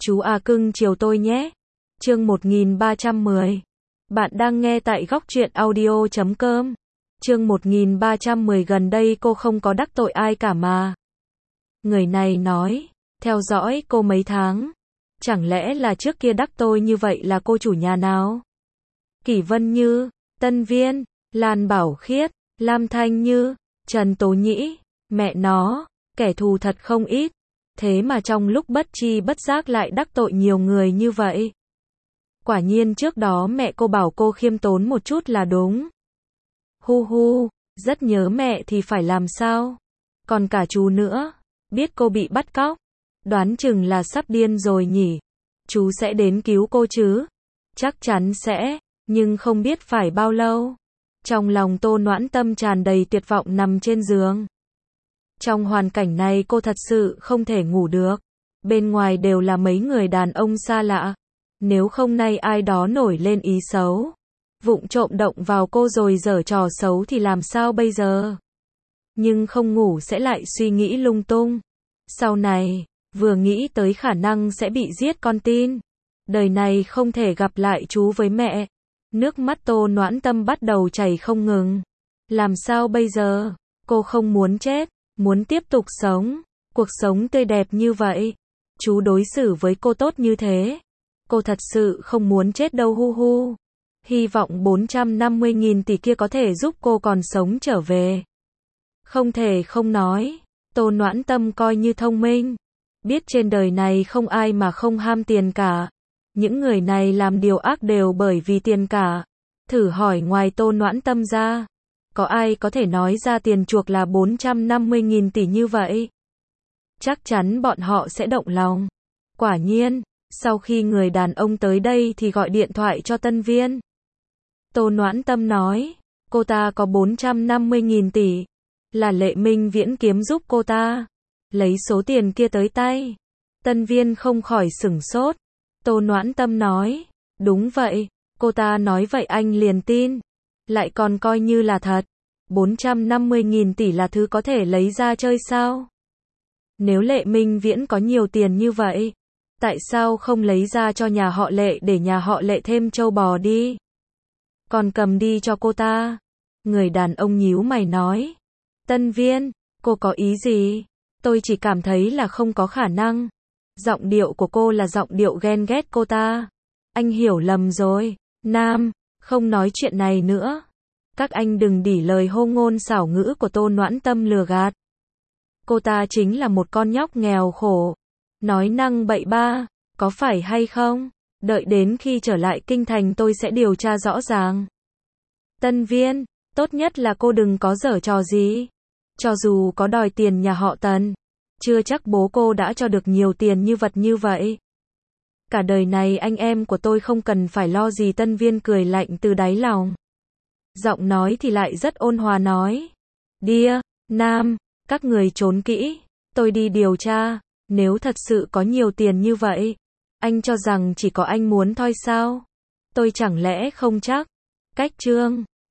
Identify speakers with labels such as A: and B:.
A: Chú à cưng chiều tôi nhé. Chương 1310. Bạn đang nghe tại góc truyện audio.com. Chương 1310. Gần đây cô không có đắc tội ai cả mà. Người này nói, theo dõi cô mấy tháng. Chẳng lẽ là trước kia đắc tội như vậy là cô chủ nhà nào? Kỷ Vân Như, Tân Viên, Lan Bảo Khiết, Lam Thanh Như, Trần Tố Nhĩ, mẹ nó, kẻ thù thật không ít. Thế mà trong lúc bất tri bất giác lại đắc tội nhiều người như vậy. Quả nhiên trước đó mẹ cô bảo cô khiêm tốn một chút là đúng. Hu hu, rất nhớ mẹ thì phải làm sao? Còn cả chú nữa, biết cô bị bắt cóc, đoán chừng là sắp điên rồi nhỉ. Chú sẽ đến cứu cô chứ? Chắc chắn sẽ, nhưng không biết phải bao lâu. Trong lòng Tô Noãn Tâm tràn đầy tuyệt vọng nằm trên giường. Trong hoàn cảnh này cô thật sự không thể ngủ được. Bên ngoài đều là mấy người đàn ông xa lạ. Nếu không nay ai đó nổi lên ý xấu, vụng trộm động vào cô rồi giở trò xấu thì làm sao bây giờ? Nhưng không ngủ sẽ lại suy nghĩ lung tung. Sau này, vừa nghĩ tới khả năng sẽ bị giết con tin. Đời này không thể gặp lại chú với mẹ. Nước mắt Tô Noãn Tâm bắt đầu chảy không ngừng. Làm sao bây giờ? Cô không muốn chết, muốn tiếp tục sống. Cuộc sống tươi đẹp như vậy. Chú đối xử với cô tốt như thế. Cô thật sự không muốn chết đâu hu hu. Hy vọng 450.000 tỷ kia có thể giúp cô còn sống trở về. Không thể không nói. Tô Noãn Tâm coi như thông minh. Biết trên đời này không ai mà không ham tiền cả. Những người này làm điều ác đều bởi vì tiền cả. Thử hỏi ngoài Tô Noãn Tâm ra, có ai có thể nói ra tiền chuộc là 450.000 tỷ như vậy? Chắc chắn bọn họ sẽ động lòng. Quả nhiên, sau khi người đàn ông tới đây thì gọi điện thoại cho Tân Viên. Tô Noãn Tâm nói, cô ta có 450.000 tỷ. Là Lệ Minh Viễn kiếm giúp cô ta lấy số tiền kia tới tay. Tân Viên không khỏi sửng sốt. Tô Noãn Tâm nói, đúng vậy, cô ta nói vậy anh liền tin. Lại còn coi như là thật. 450.000 tỷ là thứ có thể lấy ra chơi sao? Nếu Lệ Minh Viễn có nhiều tiền như vậy, tại sao không lấy ra cho nhà họ Lệ để nhà họ Lệ thêm trâu bò đi? Còn cầm đi cho cô ta. Người đàn ông nhíu mày nói, Tân Viên, cô có ý gì? Tôi chỉ cảm thấy là không có khả năng. Giọng điệu của cô là giọng điệu ghen ghét cô ta. Anh hiểu lầm rồi. Nam, không nói chuyện này nữa. Các anh đừng đỉ lời hô ngôn xảo ngữ của Tô Noãn Tâm lừa gạt. Cô ta chính là một con nhóc nghèo khổ. Nói năng bậy ba, có phải hay không? Đợi đến khi trở lại kinh thành tôi sẽ điều tra rõ ràng. Tân Viên, tốt nhất là cô đừng có giở trò gì. Cho dù có đòi tiền nhà họ Tần, chưa chắc bố cô đã cho được nhiều tiền như vật như vậy. Cả đời này anh em của tôi không cần phải lo gì. Tân Viên cười lạnh từ đáy lòng. Giọng nói thì lại rất ôn hòa nói, Đia, Nam, các người trốn kỹ, tôi đi điều tra. Nếu thật sự có nhiều tiền như vậy, anh cho rằng chỉ có anh muốn thôi sao? Tôi chẳng lẽ không chắc. Cách chương